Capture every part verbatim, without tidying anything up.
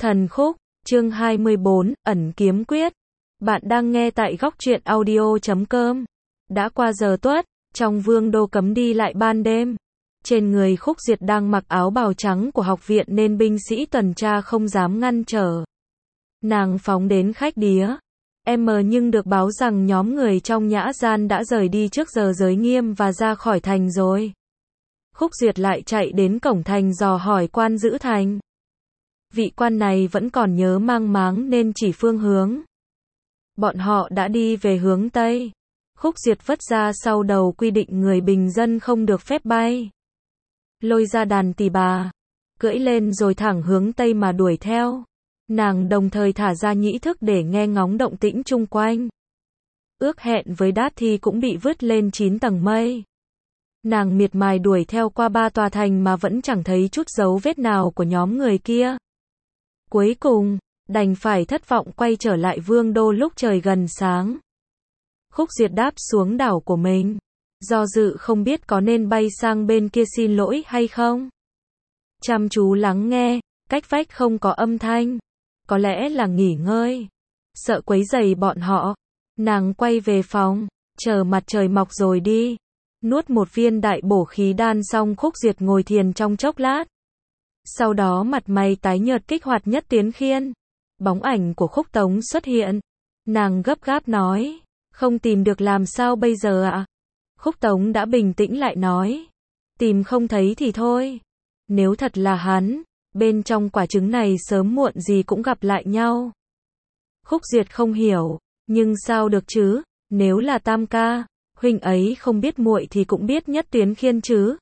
Thần khúc, chương hai mươi bốn, ẩn kiếm quyết. Bạn đang nghe tại góc truyện audio chấm com. Đã qua giờ tuất, trong vương đô cấm đi lại ban đêm. Trên người Khúc Duyệt đang mặc áo bào trắng của học viện nên binh sĩ tuần tra không dám ngăn trở. Nàng phóng đến khách đía. Em mờ nhưng được báo rằng nhóm người trong nhã gian đã rời đi trước giờ giới nghiêm và ra khỏi thành rồi. Khúc Duyệt lại chạy đến cổng thành dò hỏi quan giữ thành. Vị quan này vẫn còn nhớ mang máng nên chỉ phương hướng. Bọn họ đã đi về hướng Tây. Khúc Duyệt vất ra sau đầu quy định người bình dân không được phép bay. Lôi ra đàn tỳ bà, cưỡi lên rồi thẳng hướng Tây mà đuổi theo. Nàng đồng thời thả ra nhĩ thức để nghe ngóng động tĩnh chung quanh. Ước hẹn với Đát Thi cũng bị vứt lên chín tầng mây. Nàng miệt mài đuổi theo qua ba tòa thành mà vẫn chẳng thấy chút dấu vết nào của nhóm người kia. Cuối cùng, đành phải thất vọng quay trở lại vương đô lúc trời gần sáng. Khúc Duyệt đáp xuống đảo của mình. Do dự không biết có nên bay sang bên kia xin lỗi hay không. Chăm chú lắng nghe, cách vách không có âm thanh. Có lẽ là nghỉ ngơi. Sợ quấy rầy bọn họ. Nàng quay về phòng, chờ mặt trời mọc rồi đi. Nuốt một viên đại bổ khí đan xong Khúc Duyệt ngồi thiền trong chốc lát. Sau đó mặt mày tái nhợt kích hoạt nhất tiến khiên. Bóng ảnh của Khúc Tống xuất hiện. Nàng gấp gáp nói, không tìm được làm sao bây giờ ạ? Khúc Tống đã bình tĩnh lại nói, tìm không thấy thì thôi. Nếu thật là hắn, bên trong quả trứng này sớm muộn gì cũng gặp lại nhau. Khúc Duyệt không hiểu, nhưng sao được chứ, nếu là Tam ca, huynh ấy không biết muội thì cũng biết nhất tuyến khiên chứ.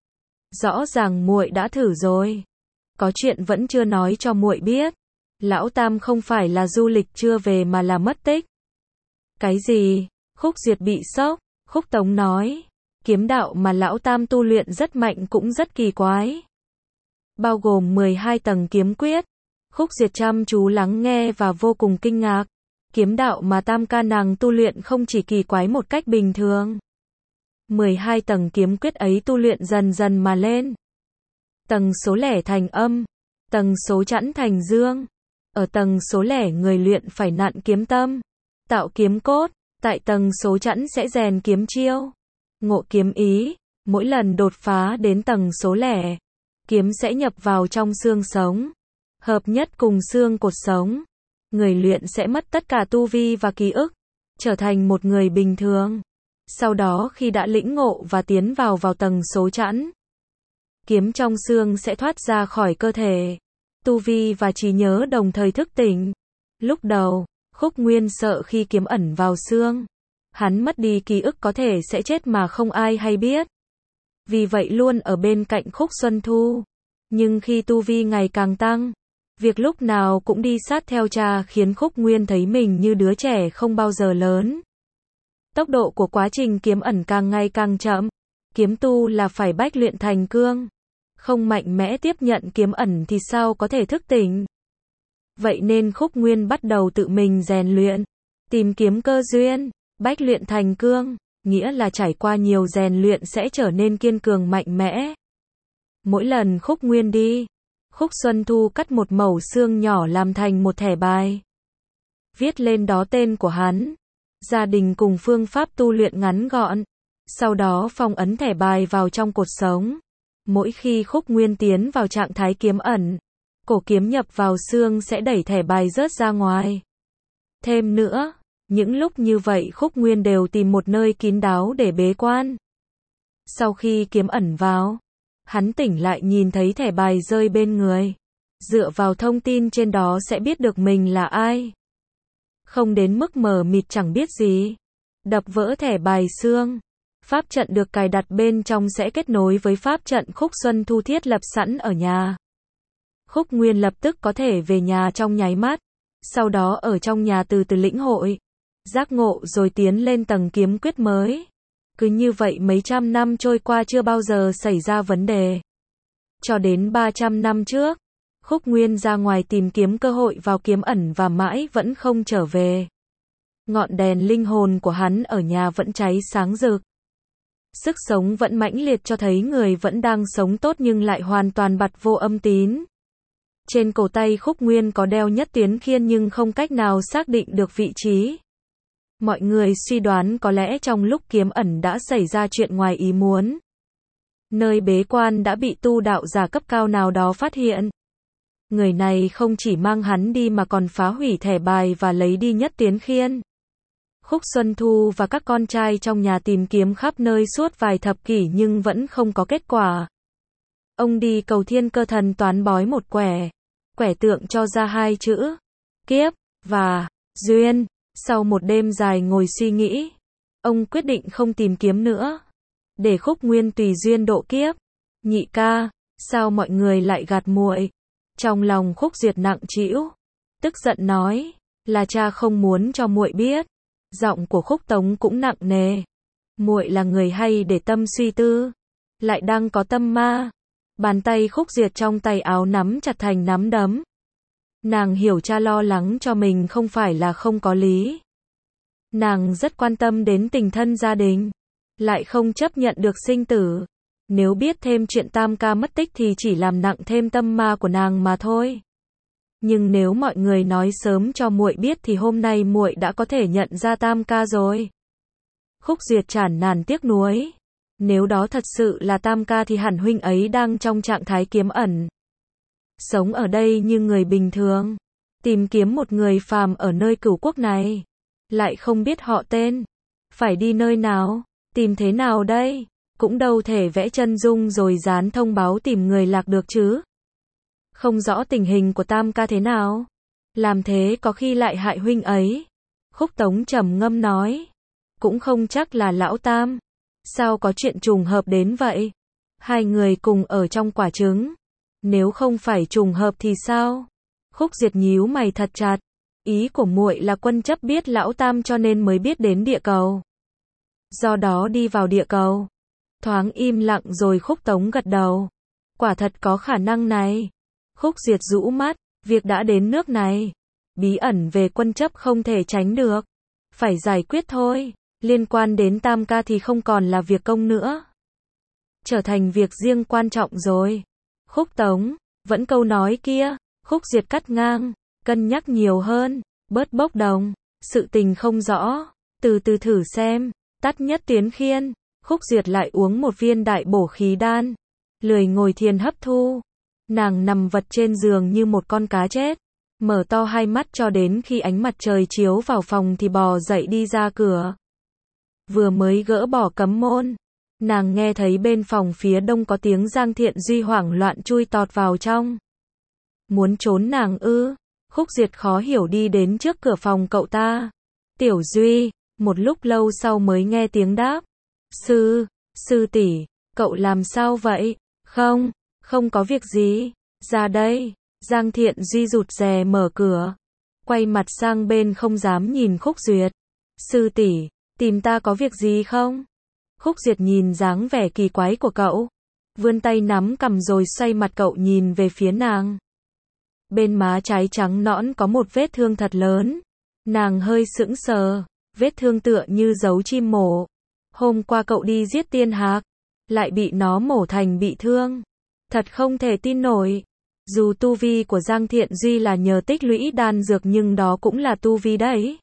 Rõ ràng muội đã thử rồi. Có chuyện vẫn chưa nói cho muội biết. Lão Tam không phải là du lịch chưa về mà là mất tích. Cái gì? Khúc Duyệt bị sốc. Khúc Tống nói, kiếm đạo mà Lão Tam tu luyện rất mạnh cũng rất kỳ quái. Bao gồm mười hai tầng kiếm quyết. Khúc Duyệt chăm chú lắng nghe và vô cùng kinh ngạc. Kiếm đạo mà Tam ca nàng tu luyện không chỉ kỳ quái một cách bình thường. mười hai tầng kiếm quyết ấy tu luyện dần dần mà lên. Tầng số lẻ thành âm, tầng số chẵn thành dương. Ở tầng số lẻ người luyện phải nặn kiếm tâm, tạo kiếm cốt, tại tầng số chẵn sẽ rèn kiếm chiêu, ngộ kiếm ý. Mỗi lần đột phá đến tầng số lẻ, kiếm sẽ nhập vào trong xương sống, hợp nhất cùng xương cột sống. Người luyện sẽ mất tất cả tu vi và ký ức, trở thành một người bình thường. Sau đó khi đã lĩnh ngộ và tiến vào vào tầng số chẵn, kiếm trong xương sẽ thoát ra khỏi cơ thể. Tu vi và trí nhớ đồng thời thức tỉnh. Lúc đầu, Khúc Nguyên sợ khi kiếm ẩn vào xương, hắn mất đi ký ức có thể sẽ chết mà không ai hay biết. Vì vậy luôn ở bên cạnh Khúc Xuân Thu. Nhưng khi tu vi ngày càng tăng, việc lúc nào cũng đi sát theo cha khiến Khúc Nguyên thấy mình như đứa trẻ không bao giờ lớn. Tốc độ của quá trình kiếm ẩn càng ngày càng chậm. Kiếm tu là phải bách luyện thành cương. Không mạnh mẽ tiếp nhận kiếm ẩn thì sao có thể thức tỉnh. Vậy nên Khúc Nguyên bắt đầu tự mình rèn luyện, tìm kiếm cơ duyên. Bách luyện thành cương, nghĩa là trải qua nhiều rèn luyện sẽ trở nên kiên cường mạnh mẽ. Mỗi lần Khúc Nguyên đi, Khúc Xuân Thu cắt một mẩu xương nhỏ làm thành một thẻ bài. Viết lên đó tên của hắn, gia đình cùng phương pháp tu luyện ngắn gọn. Sau đó phong ấn thẻ bài vào trong cột sống. Mỗi khi Khúc Nguyên tiến vào trạng thái kiếm ẩn, cổ kiếm nhập vào xương sẽ đẩy thẻ bài rớt ra ngoài. Thêm nữa, những lúc như vậy Khúc Nguyên đều tìm một nơi kín đáo để bế quan. Sau khi kiếm ẩn vào, hắn tỉnh lại nhìn thấy thẻ bài rơi bên người. Dựa vào thông tin trên đó sẽ biết được mình là ai. Không đến mức mờ mịt chẳng biết gì. Đập vỡ thẻ bài xương. Pháp trận được cài đặt bên trong sẽ kết nối với pháp trận Khúc Xuân Thu thiết lập sẵn ở nhà. Khúc Nguyên lập tức có thể về nhà trong nháy mắt. Sau đó ở trong nhà từ từ lĩnh hội, giác ngộ rồi tiến lên tầng kiếm quyết mới. Cứ như vậy mấy trăm năm trôi qua chưa bao giờ xảy ra vấn đề. Cho đến ba trăm năm trước, Khúc Nguyên ra ngoài tìm kiếm cơ hội vào kiếm ẩn và mãi vẫn không trở về. Ngọn đèn linh hồn của hắn ở nhà vẫn cháy sáng rực. Sức sống vẫn mãnh liệt cho thấy người vẫn đang sống tốt nhưng lại hoàn toàn bặt vô âm tín. Trên cổ tay Khúc Nguyên có đeo Nhất Tiến Khiên nhưng không cách nào xác định được vị trí. Mọi người suy đoán có lẽ trong lúc kiếm ẩn đã xảy ra chuyện ngoài ý muốn. Nơi bế quan đã bị tu đạo giả cấp cao nào đó phát hiện. Người này không chỉ mang hắn đi mà còn phá hủy thẻ bài và lấy đi Nhất Tiến Khiên. Khúc Xuân Thu và các con trai trong nhà tìm kiếm khắp nơi suốt vài thập kỷ nhưng vẫn không có kết quả. Ông đi cầu Thiên Cơ Thần toán bói một quẻ. Quẻ tượng cho ra hai chữ, kiếp, và duyên. Sau một đêm dài ngồi suy nghĩ, ông quyết định không tìm kiếm nữa. Để Khúc Nguyên tùy duyên độ kiếp. Nhị ca, sao mọi người lại gạt muội? Trong lòng Khúc Duyệt nặng trĩu, tức giận nói, là cha không muốn cho muội biết. Giọng của Khúc Tống cũng nặng nề. Muội là người hay để tâm suy tư, lại đang có tâm ma. Bàn tay Khúc Duyệt trong tay áo nắm chặt thành nắm đấm. Nàng hiểu cha lo lắng cho mình không phải là không có lý. Nàng rất quan tâm đến tình thân gia đình, lại không chấp nhận được sinh tử. Nếu biết thêm chuyện Tam ca mất tích thì chỉ làm nặng thêm tâm ma của nàng mà thôi. Nhưng nếu mọi người nói sớm cho muội biết thì hôm nay muội đã có thể nhận ra Tam ca rồi. Khúc Duyệt chán nản tiếc nuối. Nếu đó thật sự là Tam ca thì hẳn huynh ấy đang trong trạng thái kiếm ẩn. Sống ở đây như người bình thường. Tìm kiếm một người phàm ở nơi cửu quốc này. Lại không biết họ tên. Phải đi nơi nào? Tìm thế nào đây? Cũng đâu thể vẽ chân dung rồi dán thông báo tìm người lạc được chứ. Không rõ tình hình của Tam ca thế nào. Làm thế có khi lại hại huynh ấy. Khúc Tống trầm ngâm nói. Cũng không chắc là lão Tam. Sao có chuyện trùng hợp đến vậy? Hai người cùng ở trong quả trứng. Nếu không phải trùng hợp thì sao? Khúc Duyệt nhíu mày thật chặt. Ý của muội là Quân Chấp biết lão Tam cho nên mới biết đến địa cầu. Do đó đi vào địa cầu. Thoáng im lặng rồi Khúc Tống gật đầu. Quả thật có khả năng này. Khúc Duyệt rũ mắt. Việc đã đến nước này. Bí ẩn về Quân Chấp không thể tránh được. Phải giải quyết thôi. Liên quan đến Tam ca thì không còn là việc công nữa. Trở thành việc riêng quan trọng rồi. Khúc Tống, vẫn câu nói kia. Khúc Duyệt cắt ngang. Cân nhắc nhiều hơn. Bớt bốc đồng. Sự tình không rõ. Từ từ thử xem. Tắt Nhất Tiến Khiên. Khúc Duyệt lại uống một viên đại bổ khí đan. Lười ngồi thiền hấp thu. Nàng nằm vật trên giường như một con cá chết. Mở to hai mắt cho đến khi ánh mặt trời chiếu vào phòng thì bò dậy đi ra cửa. Vừa mới gỡ bỏ cấm môn. Nàng nghe thấy bên phòng phía đông có tiếng Giang Thiện Duy hoảng loạn chui tọt vào trong. Muốn trốn nàng ư? Khúc Duyệt khó hiểu đi đến trước cửa phòng cậu ta. Tiểu Duy, một lúc lâu sau mới nghe tiếng đáp. Sư, sư tỷ, cậu làm sao vậy? Không, không có việc gì. Ra đây. Giang Thiện Duy rụt rè mở cửa. Quay mặt sang bên không dám nhìn Khúc Duyệt. Sư tỷ, tìm ta có việc gì không? Khúc Duyệt nhìn dáng vẻ kỳ quái của cậu. Vươn tay nắm cằm rồi xoay mặt cậu nhìn về phía nàng. Bên má trái trắng nõn có một vết thương thật lớn. Nàng hơi sững sờ. Vết thương tựa như dấu chim mổ. Hôm qua cậu đi giết tiên hạc. Lại bị nó mổ thành bị thương. Thật không thể tin nổi. Dù tu vi của Giang Thiện Duy là nhờ tích lũy đan dược nhưng đó cũng là tu vi đấy.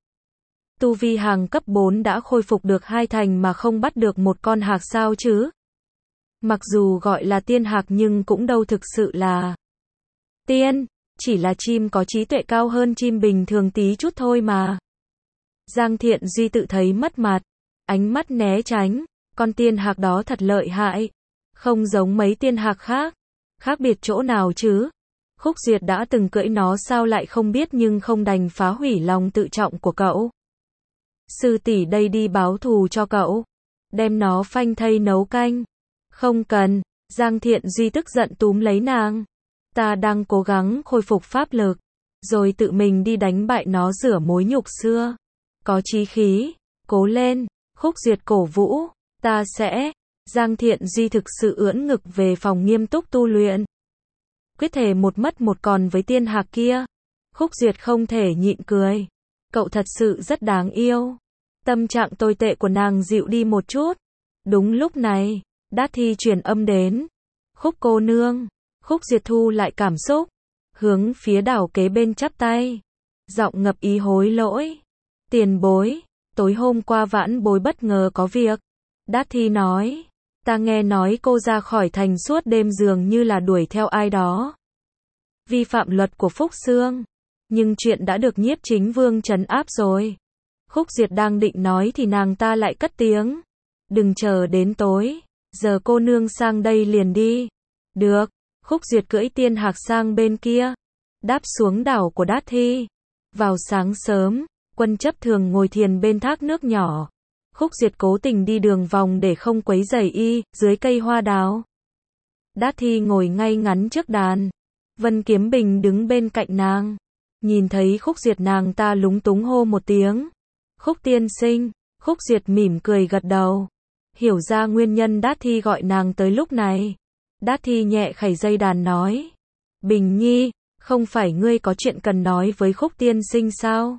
Tu vi hàng cấp bốn đã khôi phục được hai thành mà không bắt được một con hạc sao chứ. Mặc dù gọi là tiên hạc nhưng cũng đâu thực sự là tiên, chỉ là chim có trí tuệ cao hơn chim bình thường tí chút thôi mà. Giang Thiện Duy tự thấy mất mặt, ánh mắt né tránh, con tiên hạc đó thật lợi hại, không giống mấy tiên hạc khác. Khác biệt chỗ nào chứ? Khúc Duyệt đã từng cưỡi nó sao lại không biết nhưng không đành phá hủy lòng tự trọng của cậu. Sư tỷ đây đi báo thù cho cậu. Đem nó phanh thây nấu canh. Không cần. Giang Thiện Duy tức giận túm lấy nàng. Ta đang cố gắng khôi phục pháp lực. Rồi tự mình đi đánh bại nó rửa mối nhục xưa. Có chí khí. Cố lên. Khúc Duyệt cổ vũ. Ta sẽ. Giang Thiện Duy thực sự ưỡn ngực về phòng nghiêm túc tu luyện. Quyết thể một mất một còn với tiên hạc kia. Khúc Duyệt không thể nhịn cười. Cậu thật sự rất đáng yêu. Tâm trạng tồi tệ của nàng dịu đi một chút. Đúng lúc này, Đát Thi truyền âm đến. Khúc cô nương. Khúc Duyệt thu lại cảm xúc. hướng phía đảo kế bên chắp tay, giọng ngập ý hối lỗi. Tiền bối, tối hôm qua vãn bối bất ngờ có việc. Đát Thi nói, ta nghe nói cô ra khỏi thành suốt đêm dường như là đuổi theo ai đó. Vi phạm luật của Phúc Xương, nhưng chuyện đã được Nhiếp Chính Vương trấn áp rồi. Khúc Duyệt đang định nói thì nàng ta lại cất tiếng. Đừng chờ đến tối, giờ cô nương sang đây liền đi. Được, Khúc Duyệt cưỡi tiên hạc sang bên kia, đáp xuống đảo của Đát Thi. Vào sáng sớm, Quân Chấp thường ngồi thiền bên thác nước nhỏ. Khúc Duyệt cố tình đi đường vòng để không quấy rầy y, dưới cây hoa đào. Đát Thi ngồi ngay ngắn trước đàn. Vân Kiếm Bình đứng bên cạnh nàng. Nhìn thấy Khúc Duyệt nàng ta lúng túng hô một tiếng. Khúc tiên sinh, Khúc Duyệt mỉm cười gật đầu. Hiểu ra nguyên nhân Đát Thi gọi nàng tới lúc này. Đát Thi nhẹ khẩy dây đàn nói. Bình Nhi, không phải ngươi có chuyện cần nói với Khúc tiên sinh sao?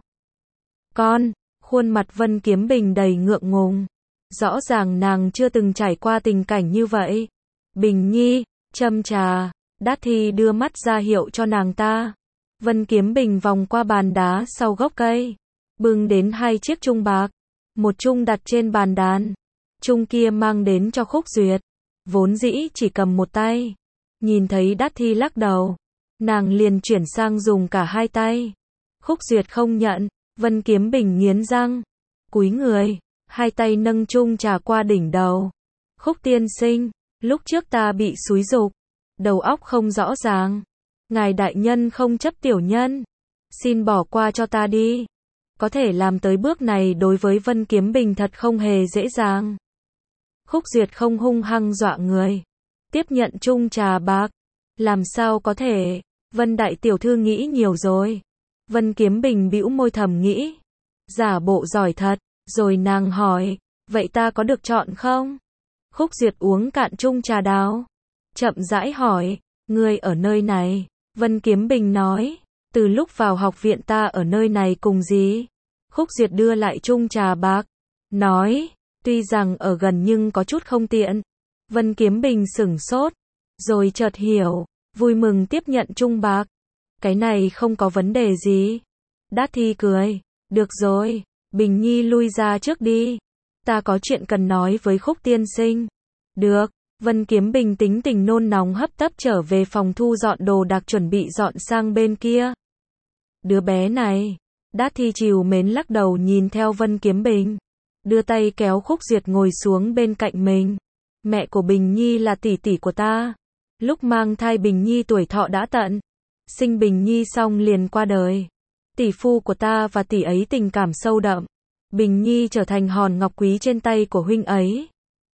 Con, khuôn mặt Vân Kiếm Bình đầy ngượng ngùng. Rõ ràng nàng chưa từng trải qua tình cảnh như vậy. Bình Nhi, châm trà. Đát Thi đưa mắt ra hiệu cho nàng ta. Vân Kiếm Bình vòng qua bàn đá sau gốc cây, bưng đến hai chiếc chung bạc, một chung đặt trên bàn đàn, chung kia mang đến cho Khúc Duyệt, vốn dĩ chỉ cầm một tay. Nhìn thấy Đát Thi lắc đầu, nàng liền chuyển sang dùng cả hai tay. Khúc Duyệt không nhận, Vân Kiếm Bình nghiến răng, cúi người, hai tay nâng chung trà qua đỉnh đầu. Khúc tiên sinh, lúc trước ta bị xúi giục, đầu óc không rõ ràng. Ngài đại nhân không chấp tiểu nhân, xin bỏ qua cho ta đi. Có thể làm tới bước này đối với Vân Kiếm Bình thật không hề dễ dàng. Khúc Duyệt không hung hăng dọa người, tiếp nhận chung trà bạc. Làm sao có thể, Vân đại tiểu thư nghĩ nhiều rồi. Vân Kiếm Bình bĩu môi thầm nghĩ, giả bộ giỏi thật, rồi nàng hỏi, vậy ta có được chọn không? Khúc Duyệt uống cạn chung trà đào, chậm rãi hỏi, ngươi ở nơi này? Vân Kiếm Bình nói, từ lúc vào học viện ta ở nơi này cùng dì. Khúc Duyệt đưa lại chung trà bạc, nói, tuy rằng ở gần nhưng có chút không tiện. Vân Kiếm Bình sửng sốt, rồi chợt hiểu, vui mừng tiếp nhận chung bạc. Cái này không có vấn đề gì. Đát Thi cười, được rồi, Bình Nhi lui ra trước đi. Ta có chuyện cần nói với Khúc tiên sinh. Được. Vân Kiếm Bình tính tình nôn nóng hấp tấp trở về phòng thu dọn đồ đạc chuẩn bị dọn sang bên kia. Đứa bé này. Đát Thi trìu mến lắc đầu nhìn theo Vân Kiếm Bình, đưa tay kéo Khúc Duyệt ngồi xuống bên cạnh mình. Mẹ của Bình Nhi là tỷ tỷ của ta. Lúc mang thai Bình Nhi tuổi thọ đã tận, sinh Bình Nhi xong liền qua đời. Tỷ phu của ta và tỷ ấy tình cảm sâu đậm. Bình Nhi trở thành hòn ngọc quý trên tay của huynh ấy.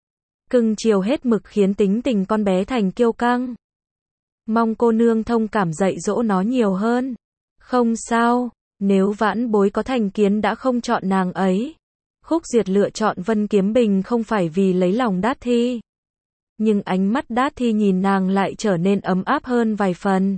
Cưng chiều hết mực khiến tính tình con bé thành kiêu căng. Mong cô nương thông cảm dạy dỗ nó nhiều hơn. Không sao, nếu vãn bối có thành kiến đã không chọn nàng ấy. Khúc Duyệt lựa chọn Vân Kiếm Bình không phải vì lấy lòng Đát Thi. Nhưng ánh mắt Đát Thi nhìn nàng lại trở nên ấm áp hơn vài phần.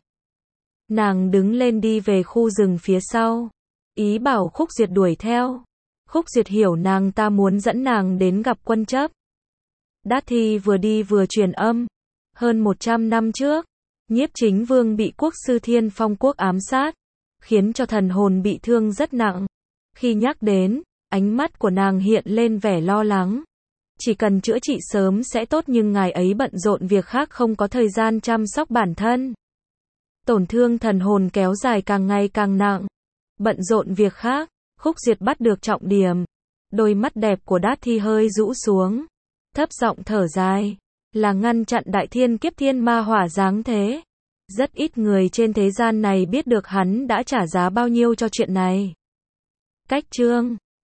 Nàng đứng lên đi về khu rừng phía sau, ý bảo Khúc Duyệt đuổi theo. Khúc Duyệt hiểu nàng ta muốn dẫn nàng đến gặp Quân Chấp. Đát Thi vừa đi vừa truyền âm. Hơn một trăm năm trước, Nhiếp Chính Vương bị quốc sư Thiên Phong quốc ám sát, khiến cho thần hồn bị thương rất nặng. Khi nhắc đến, ánh mắt của nàng hiện lên vẻ lo lắng. Chỉ cần chữa trị sớm sẽ tốt nhưng ngài ấy bận rộn việc khác không có thời gian chăm sóc bản thân. Tổn thương thần hồn kéo dài càng ngày càng nặng. Bận rộn việc khác, Khúc Duyệt bắt được trọng điểm. Đôi mắt đẹp của Đát Thi hơi rũ xuống, thấp giọng thở dài, là ngăn chặn đại thiên kiếp thiên ma hỏa giáng thế. Rất ít người trên thế gian này biết được hắn đã trả giá bao nhiêu cho chuyện này. Cách chương